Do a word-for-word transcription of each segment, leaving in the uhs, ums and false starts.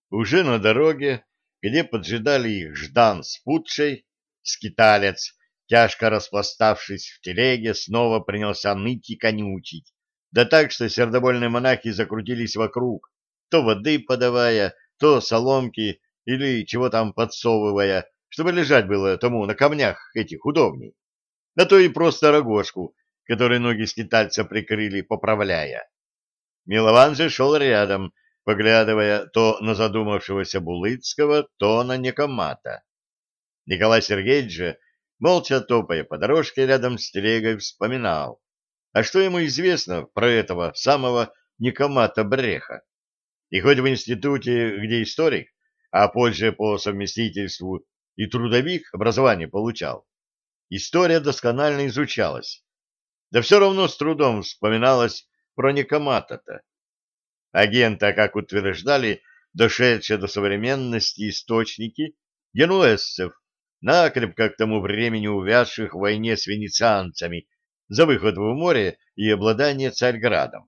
Уже на дороге, где поджидали их Ждан с Путшей, скиталец, тяжко распластавшись в телеге, снова принялся ныть и конючить. Да так, что сердобольные монахи закрутились вокруг, то воды подавая, то соломки или чего там подсовывая, чтобы лежать было тому на камнях этих удобней. Да то и просто рогожку, которой ноги скитальца прикрыли, поправляя. Милован же шел рядом, поглядывая то на задумавшегося Булыцкого, то на Никомата. Николай Сергеевич же, молча топая по дорожке рядом с телегой, вспоминал, а что ему известно про этого самого Никомата Бреха. И хоть в институте, где историк, а позже по совместительству и трудовик образование получал, история досконально изучалась, да все равно с трудом вспоминалось про Никомата-то. Агента, как утверждали дошедшие до современности источники, генуэзцев, накрепко к тому времени увязших в войне с венецианцами за выход в море и обладание Царьградом.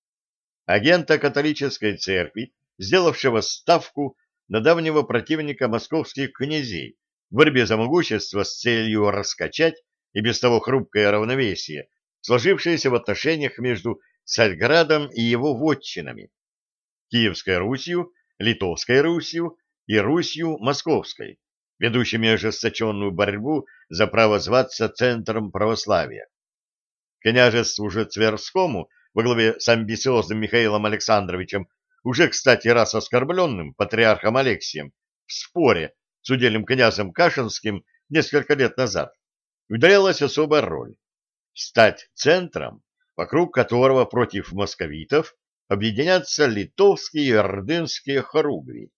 Агента католической церкви, сделавшего ставку на давнего противника московских князей в борьбе за могущество с целью раскачать и без того хрупкое равновесие, сложившееся в отношениях между Царьградом и его вотчинами, Киевской Русью, Литовской Русью и Русью Московской, ведущими ожесточенную борьбу за право зваться центром православия. Княжеству же Тверскому во главе с амбициозным Михаилом Александровичем, уже, кстати, раз оскорбленным патриархом Алексием в споре с удельным князем Кашинским несколько лет назад, ударялась особая роль — стать центром, вокруг которого против московитов объединятся литовские и ордынские хоругви.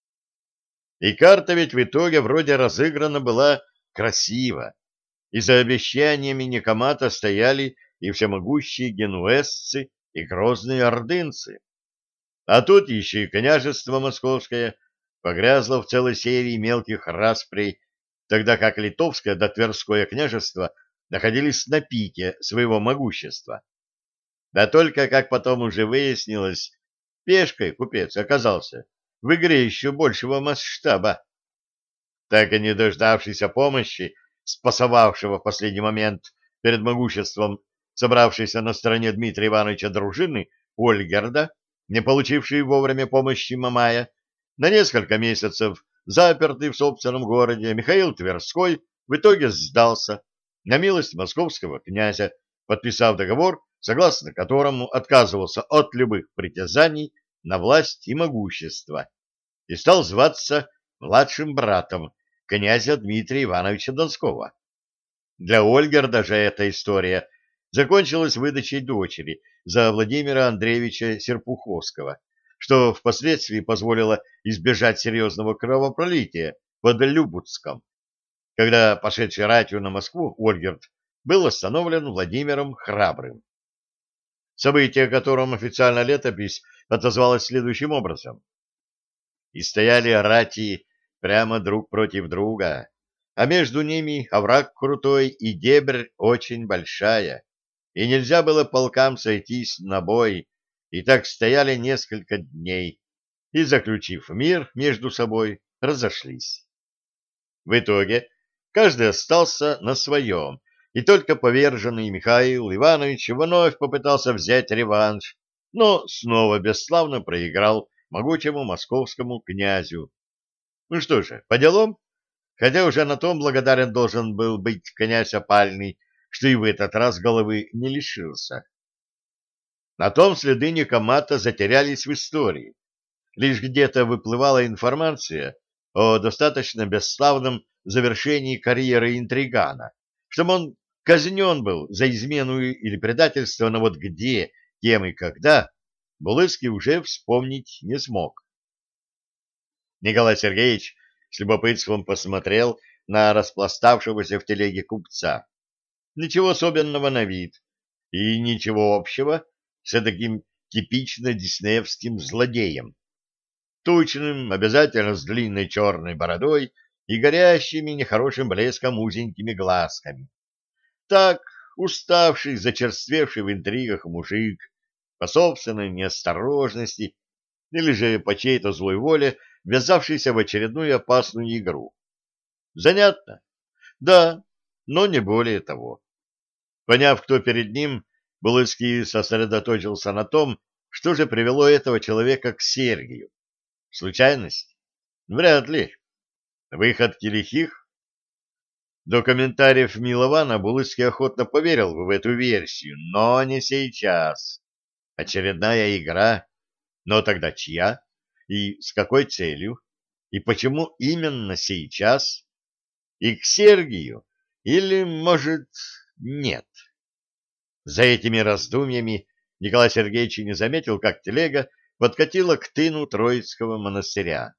И карта ведь в итоге вроде разыграна была красиво, и за обещаниями Никомата стояли и всемогущие генуэзцы, и грозные ордынцы. А тут еще и княжество московское погрязло в целой серии мелких расприй, тогда как литовское да Тверское княжество находились на пике своего могущества. Да только, как потом уже выяснилось, пешкой купец оказался в игре еще большего масштаба. Так и не дождавшись помощи, спасовавшего в последний момент перед могуществом собравшейся на стороне Дмитрия Ивановича дружины Ольгерда, не получивший вовремя помощи Мамая, на несколько месяцев запертый в собственном городе, Михаил Тверской в итоге сдался на милость московского князя, подписав договор, согласно которому отказывался от любых притязаний на власть и могущество, и стал зваться младшим братом князя Дмитрия Ивановича Донского. Для Ольгерда же эта история закончилась выдачей дочери за Владимира Андреевича Серпуховского, что впоследствии позволило избежать серьезного кровопролития под Любутском, когда пошедший ратью на Москву Ольгерд был остановлен Владимиром Храбрым. Событие, о котором официально летопись отозвалась следующим образом. И стояли рати прямо друг против друга, а между ними овраг крутой и дебрь очень большая, и нельзя было полкам сойтись на бой, и так стояли несколько дней, и, заключив мир между собой, разошлись. В итоге каждый остался на своем, и только поверженный Михаил Иванович вновь попытался взять реванш, но снова бесславно проиграл могучему московскому князю. Ну что же, по делам? Хотя уже на том благодарен должен был быть князь Опальный, что и в этот раз головы не лишился. На том следы Никомата затерялись в истории. Лишь где-то выплывала информация о достаточно бесславном завершении карьеры интригана, чтобы он казнен был за измену или предательство, но вот где, кем и когда Булыцкий уже вспомнить не смог. Николай Сергеевич с любопытством посмотрел на распластавшегося в телеге купца. Ничего особенного на вид и ничего общего с таким типично диснеевским злодеем. Тучным, обязательно с длинной черной бородой и горящими нехорошим блеском узенькими глазками. Так, уставший, зачерствевший в интригах мужик, по собственной неосторожности или же по чьей-то злой воле, ввязавшийся в очередную опасную игру. Занятно? Да, но не более того. Поняв, кто перед ним, Булыцкий сосредоточился на том, что же привело этого человека к Сергию. Случайность? Вряд ли. Выходки лихих? До комментариев Милована Булыцкий охотно поверил в эту версию, но не сейчас. Очередная игра? Но тогда чья? И с какой целью? И почему именно сейчас? И к Сергию? Или, может, нет? За этими раздумьями Николай Сергеевич не заметил, как телега подкатила к тыну Троицкого монастыря.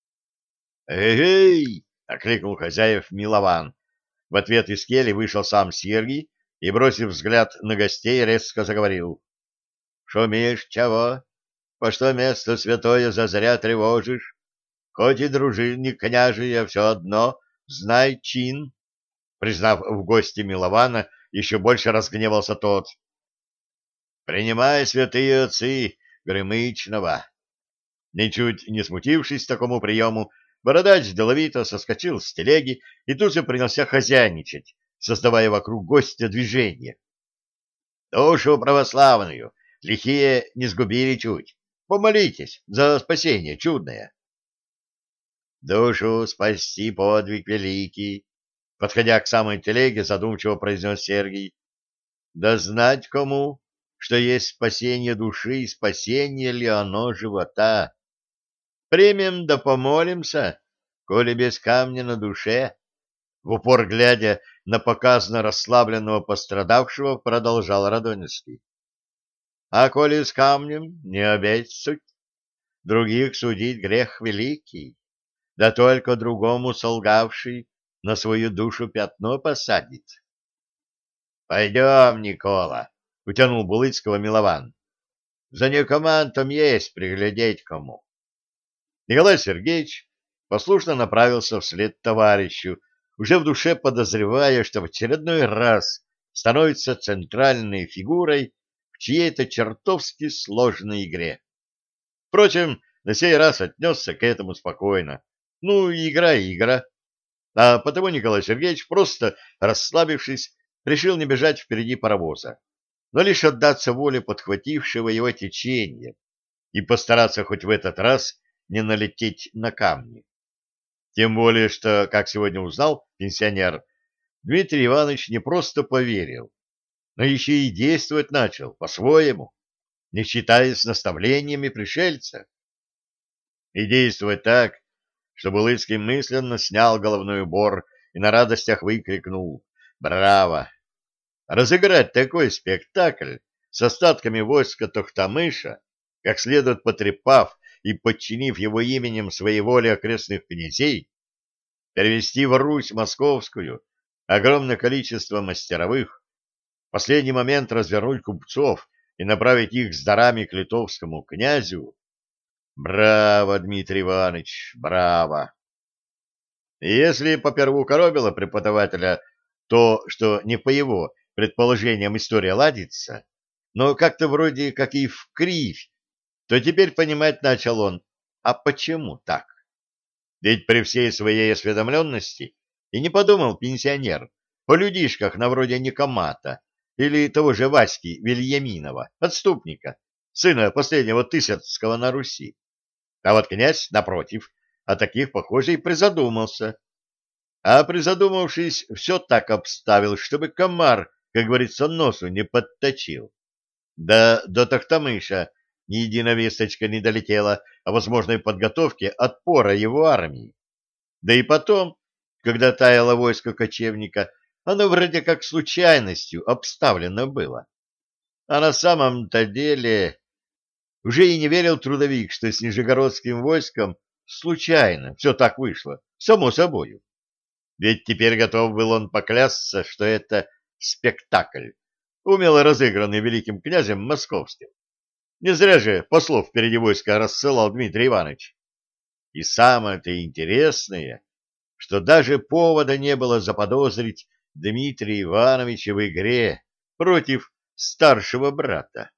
«Эй!» — окликнул хозяев Милован. В ответ из кельи вышел сам Сергий и, бросив взгляд на гостей, резко заговорил. «Шумишь чего? По что место святое зазря тревожишь? Хоть и дружинник княжия, все одно, знай чин». Признав в гости Милована, еще больше разгневался тот. «Принимай, святые отцы, Гремычного!» Ничуть не смутившись такому приему, бородач деловито соскочил с телеги и тут же принялся хозяйничать, создавая вокруг гостя движение. «Душу православную лихие не сгубили чуть. Помолитесь за спасение чудное». «Душу спасти подвиг великий», — подходя к самой телеге, задумчиво произнес Сергий. «Да знать кому, что есть спасение души и спасение ли оно живота. Примем да помолимся, коли без камня на душе». В упор глядя на показно расслабленного пострадавшего, продолжал Радонежский. «А коли с камнем, не обедь других судить грех великий, да только другому солгавший на свою душу пятно посадит». «Пойдем, Никола», — утянул Булыцкого Милован. «За некомантом есть приглядеть кому». Николай Сергеевич послушно направился вслед товарищу, уже в душе подозревая, что в очередной раз становится центральной фигурой в чьей-то чертовски сложной игре. Впрочем, на сей раз отнесся к этому спокойно. Ну, игра и игра. А потому Николай Сергеевич, просто расслабившись, решил не бежать впереди паровоза, но лишь отдаться воле подхватившего его течения и постараться хоть в этот раз не налететь на камни. Тем более, что, как сегодня узнал пенсионер, Дмитрий Иванович не просто поверил, но еще и действовать начал по-своему, не считаясь наставлениями пришельца. И действовать так, что Булыцкий мысленно снял головной убор и на радостях выкрикнул «Браво!». Разыграть такой спектакль с остатками войска Тохтамыша, как следует потрепав и подчинив его именем своей воле окрестных князей, перевести в Русь московскую огромное количество мастеровых, в последний момент развернуть купцов и направить их с дарами к литовскому князю. Браво, Дмитрий Иванович, браво! И если поперву коробило преподавателя то, что не по его предположениям история ладится, но как-то вроде как и вкривь, то теперь понимать начал он, а почему так? Ведь при всей своей осведомленности и не подумал пенсионер о людишках на вроде Никомата или того же Васьки Вильяминова, отступника, сына последнего Тысяцкого на Руси. А вот князь, напротив, о таких, похоже, и призадумался. А призадумавшись, все так обставил, чтобы комар, как говорится, носу не подточил. Да до Тохтамыша ни единая весточка не долетела о возможной подготовке отпора его армии. Да и потом, когда таяло войско кочевника, оно вроде как случайностью обставлено было. А на самом-то деле уже и не верил трудовик, что с нижегородским войском случайно все так вышло, само собою. Ведь теперь готов был он поклясться, что это спектакль, умело разыгранный великим князем московским. Не зря же послов впереди войска рассылал Дмитрий Иванович. И самое-то интересное, что даже повода не было заподозрить Дмитрия Ивановича в игре против старшего брата.